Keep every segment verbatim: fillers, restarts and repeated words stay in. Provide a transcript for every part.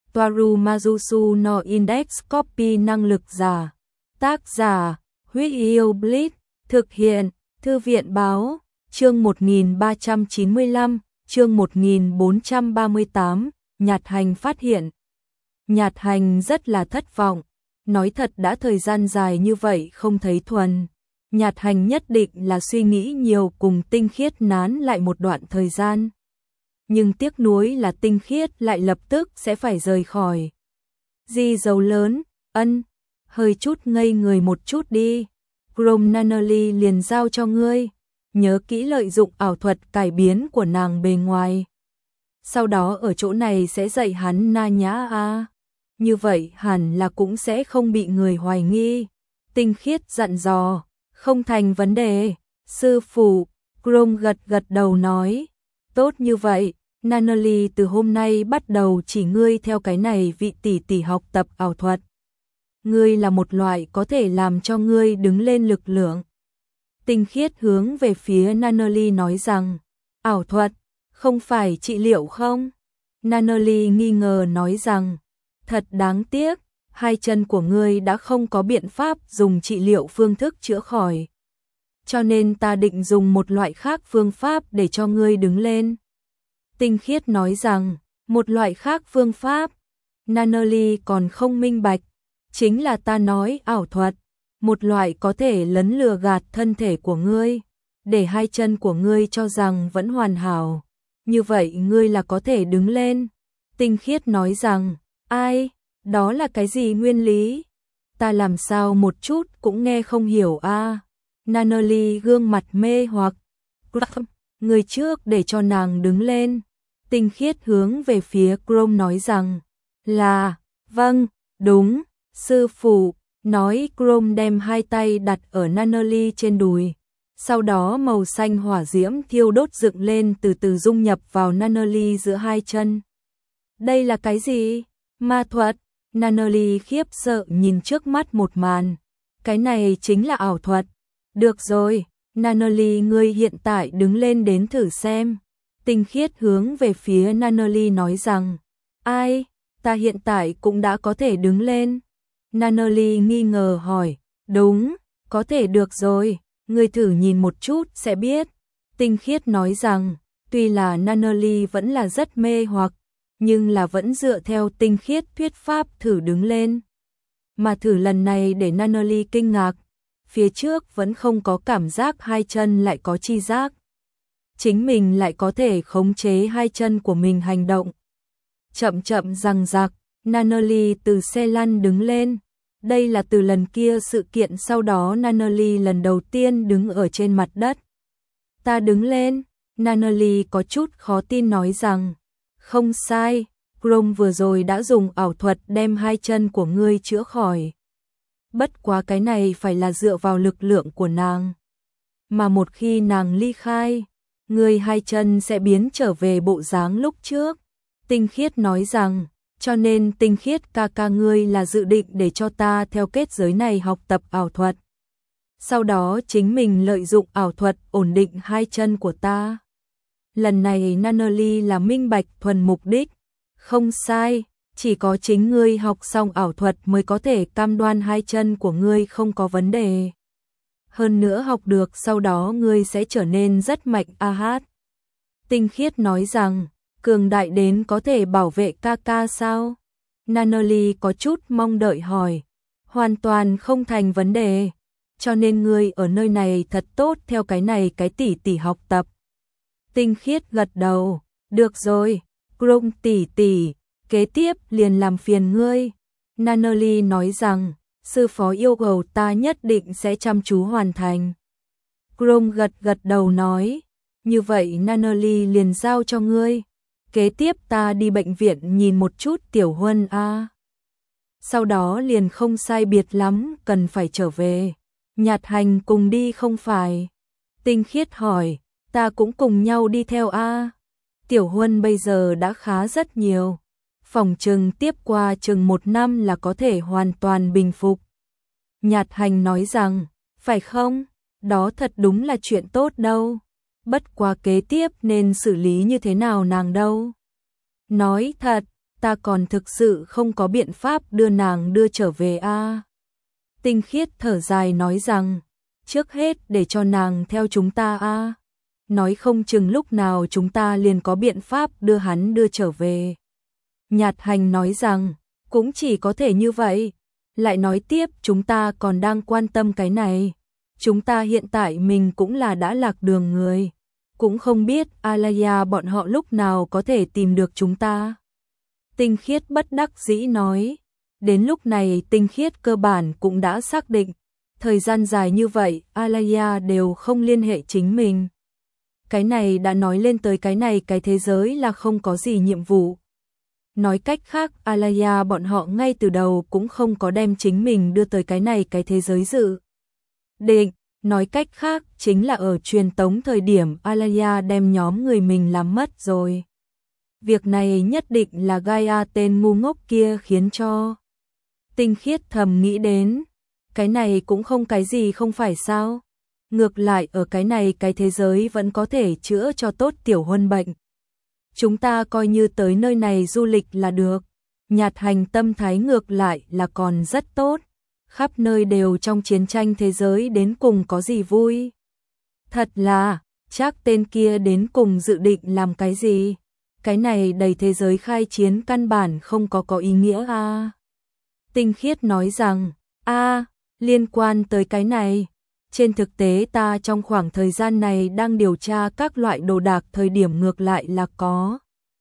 Toaru Majusu no Index Copy năng lực giả. Tác giả, Huyết Yêu Blitz, thực hiện, Thư viện báo, chương một nghìn ba trăm chín mươi lăm, chương một nghìn bốn trăm ba mươi tám, Nhạt Hành phát hiện. Nhạt Hành rất là thất vọng, nói thật đã thời gian dài như vậy không thấy Thuần. Nhạt Hành nhất định là suy nghĩ nhiều cùng Tinh Khiết nán lại một đoạn thời gian. Nhưng tiếc nuối là Tinh Khiết lại lập tức sẽ phải rời khỏi. Di dầu lớn, ân, hơi chút ngây người một chút đi. Chrome Nanoli liền giao cho ngươi, nhớ kỹ lợi dụng ảo thuật cải biến của nàng bề ngoài. Sau đó ở chỗ này sẽ dạy hắn na nhã a. Như vậy hẳn là cũng sẽ không bị người hoài nghi. Tinh Khiết dặn dò, không thành vấn đề, sư phụ. Chrome gật gật đầu nói, tốt như vậy, Nanoli từ hôm nay bắt đầu chỉ ngươi theo cái này vị tỷ tỷ học tập ảo thuật. Ngươi là một loại có thể làm cho ngươi đứng lên lực lượng. Tinh Khiết hướng về phía Nanoli nói rằng, ảo thuật, không phải trị liệu không? Nanoli nghi ngờ nói rằng, thật đáng tiếc, hai chân của ngươi đã không có biện pháp dùng trị liệu phương thức chữa khỏi. Cho nên ta định dùng một loại khác phương pháp để cho ngươi đứng lên. Tinh Khiết nói rằng, một loại khác phương pháp. Nanoli còn không minh bạch, chính là ta nói ảo thuật, một loại có thể lấn lừa gạt thân thể của ngươi, để hai chân của ngươi cho rằng vẫn hoàn hảo. Như vậy ngươi là có thể đứng lên. Tinh Khiết nói rằng, ai, đó là cái gì nguyên lý? Ta làm sao một chút cũng nghe không hiểu a. À? Nanoli gương mặt mê hoặc. Người trước để cho nàng đứng lên. Tinh Khiết hướng về phía Chrome nói rằng, là, vâng, đúng, sư phụ. Nói Chrome đem hai tay đặt ở Nanoli trên đùi. Sau đó màu xanh hỏa diễm thiêu đốt dựng lên từ từ dung nhập vào Nanoli giữa hai chân. Đây là cái gì? Ma thuật? Nanoli khiếp sợ nhìn trước mắt một màn. Cái này chính là ảo thuật. Được rồi, Nanoli ngươi hiện tại đứng lên đến thử xem. Tinh Khiết hướng về phía Nanoli nói rằng, ai, ta hiện tại cũng đã có thể đứng lên. Nanoli nghi ngờ hỏi, đúng, có thể được rồi, ngươi thử nhìn một chút sẽ biết. Tinh Khiết nói rằng, tuy là Nanoli vẫn là rất mê hoặc, nhưng là vẫn dựa theo Tinh Khiết thuyết pháp thử đứng lên. Mà thử lần này để Nanoli kinh ngạc, phía trước vẫn không có cảm giác hai chân lại có chi giác. Chính mình lại có thể khống chế hai chân của mình hành động. Chậm chậm răng rạc, Nanoli từ xe lăn đứng lên. Đây là từ lần kia sự kiện sau đó Nanoli lần đầu tiên đứng ở trên mặt đất. Ta đứng lên, Nanoli có chút khó tin nói rằng, không sai, Chrome vừa rồi đã dùng ảo thuật đem hai chân của ngươi chữa khỏi. Bất quá cái này phải là dựa vào lực lượng của nàng. Mà một khi nàng ly khai, ngươi hai chân sẽ biến trở về bộ dáng lúc trước. Tinh Khiết nói rằng, cho nên Tinh Khiết ca ca ngươi là dự định để cho ta theo kết giới này học tập ảo thuật. Sau đó chính mình lợi dụng ảo thuật ổn định hai chân của ta. Lần này Nanoli là minh bạch thuần mục đích. Không sai, chỉ có chính ngươi học xong ảo thuật mới có thể cam đoan hai chân của ngươi không có vấn đề. Hơn nữa học được sau đó ngươi sẽ trở nên rất mạnh a hát. Tinh Khiết nói rằng, cường đại đến có thể bảo vệ ca ca sao? Nanoli có chút mong đợi hỏi, hoàn toàn không thành vấn đề, cho nên ngươi ở nơi này thật tốt theo cái này cái tỷ tỷ học tập. Tinh Khiết gật đầu, được rồi, Chrome tỷ tỷ, kế tiếp liền làm phiền ngươi. Nanoli nói rằng, sư phó yêu cầu ta nhất định sẽ chăm chú hoàn thành. Chrome gật gật đầu nói, như vậy Nanoli liền giao cho ngươi. Kế tiếp ta đi bệnh viện nhìn một chút Tiểu Huân a. Sau đó liền không sai biệt lắm, cần phải trở về. Nhạt Hành cùng đi không phải? Tinh Khiết hỏi, ta cũng cùng nhau đi theo a. Tiểu Huân bây giờ đã khá rất nhiều. Phòng trừng tiếp qua chừng một năm là có thể hoàn toàn bình phục. Nhạt Hành nói rằng, phải không? Đó thật đúng là chuyện tốt đâu. Bất quá kế tiếp nên xử lý như thế nào nàng đâu. Nói thật, ta còn thực sự không có biện pháp đưa nàng đưa trở về a. À. Tinh Khiết thở dài nói rằng, trước hết để cho nàng theo chúng ta a. À. Nói không chừng lúc nào chúng ta liền có biện pháp đưa hắn đưa trở về. Nhạt Hành nói rằng, cũng chỉ có thể như vậy. Lại nói tiếp, chúng ta còn đang quan tâm cái này. Chúng ta hiện tại mình cũng là đã lạc đường người. Cũng không biết Alaya bọn họ lúc nào có thể tìm được chúng ta. Tinh Khiết bất đắc dĩ nói. Đến lúc này Tinh Khiết cơ bản cũng đã xác định. Thời gian dài như vậy Alaya đều không liên hệ chính mình. Cái này đã nói lên tới cái này cái thế giới là không có gì nhiệm vụ. Nói cách khác Alaya bọn họ ngay từ đầu cũng không có đem chính mình đưa tới cái này cái thế giới dự định. Nói cách khác chính là ở truyền tống thời điểm Alaya đem nhóm người mình làm mất rồi. Việc này nhất định là Gaia tên ngu ngốc kia khiến cho. Tinh Khiết thầm nghĩ đến. Cái này cũng không cái gì không phải sao. Ngược lại ở cái này cái thế giới vẫn có thể chữa cho tốt Tiểu Huân bệnh. Chúng ta coi như tới nơi này du lịch là được. Nhạt Hành tâm thái ngược lại là còn rất tốt. Khắp nơi đều trong chiến tranh thế giới đến cùng có gì vui. Thật là, chắc tên kia đến cùng dự định làm cái gì. Cái này đầy thế giới khai chiến căn bản không có có ý nghĩa a. À. Tinh Khiết nói rằng, a à, liên quan tới cái này. Trên thực tế ta trong khoảng thời gian này đang điều tra các loại đồ đạc thời điểm ngược lại là có.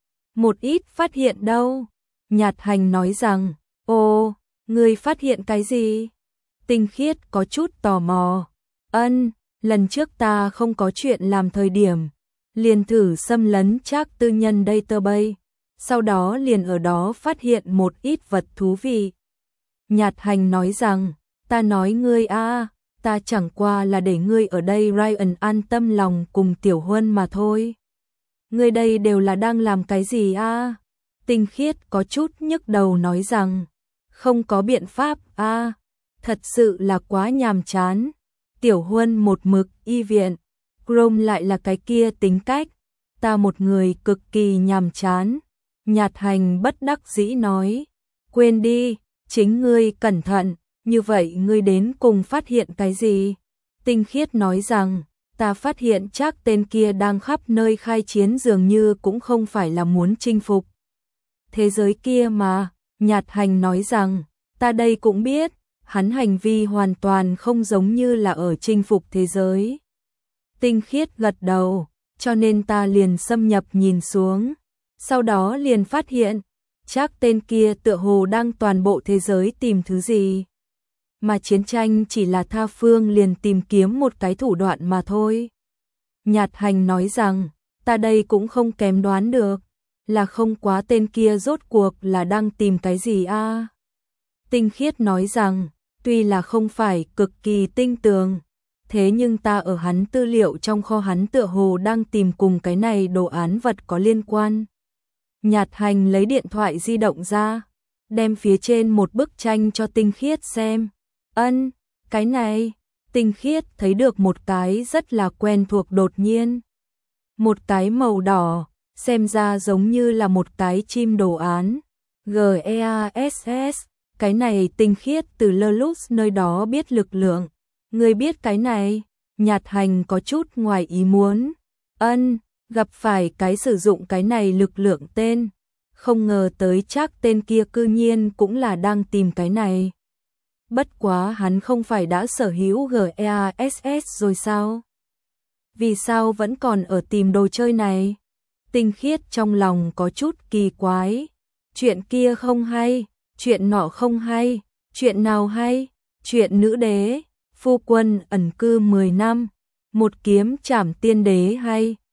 Một ít phát hiện đâu. Nhạt Hành nói rằng, ồ, ngươi phát hiện cái gì? Tinh Khiết có chút tò mò. Ân, lần trước ta không có chuyện làm thời điểm. Liền thử xâm lấn Trác tư nhân database. Sau đó liền ở đó phát hiện một ít vật thú vị. Nhạt Hành nói rằng, ta nói ngươi a, ta chẳng qua là để ngươi ở đây Ryan an tâm lòng cùng Tiểu Huân mà thôi. Ngươi đây đều là đang làm cái gì a? Tinh Khiết có chút nhức đầu nói rằng, không có biện pháp a, thật sự là quá nhàm chán. Tiểu Huân một mực y viện, Chrome lại là cái kia tính cách, ta một người cực kỳ nhàm chán. Nhạt Hành bất đắc dĩ nói, quên đi, chính ngươi cẩn thận. Như vậy ngươi đến cùng phát hiện cái gì? Tinh Khiết nói rằng, ta phát hiện chắc tên kia đang khắp nơi khai chiến dường như cũng không phải là muốn chinh phục thế giới kia mà. Nhạt Hành nói rằng, ta đây cũng biết, hắn hành vi hoàn toàn không giống như là ở chinh phục thế giới. Tinh Khiết gật đầu, cho nên ta liền xâm nhập nhìn xuống. Sau đó liền phát hiện, chắc tên kia tựa hồ đang toàn bộ thế giới tìm thứ gì. Mà chiến tranh chỉ là tha phương liền tìm kiếm một cái thủ đoạn mà thôi. Nhạt Hành nói rằng, ta đây cũng không kém đoán được, là không quá tên kia rốt cuộc là đang tìm cái gì a? À? Tinh Khiết nói rằng, tuy là không phải cực kỳ tinh tường, thế nhưng ta ở hắn tư liệu trong kho hắn tựa hồ đang tìm cùng cái này đồ án vật có liên quan. Nhạt Hành lấy điện thoại di động ra, đem phía trên một bức tranh cho Tinh Khiết xem. Ân, cái này, Tinh Khiết thấy được một cái rất là quen thuộc đột nhiên. Một cái màu đỏ, xem ra giống như là một cái chim đồ án. G E A S S, cái này Tinh Khiết từ Lelux nơi đó biết lực lượng. Người biết cái này, Nhạt Hành có chút ngoài ý muốn. Ân, gặp phải cái sử dụng cái này lực lượng tên. Không ngờ tới chắc tên kia cư nhiên cũng là đang tìm cái này. Bất quá hắn không phải đã sở hữu G E A S S rồi sao? Vì sao vẫn còn ở tìm đồ chơi này? Tinh Khiết trong lòng có chút kỳ quái. Chuyện kia không hay, chuyện nọ không hay, chuyện nào hay? Chuyện nữ đế, phu quân ẩn cư mười năm, một kiếm trảm tiên đế hay?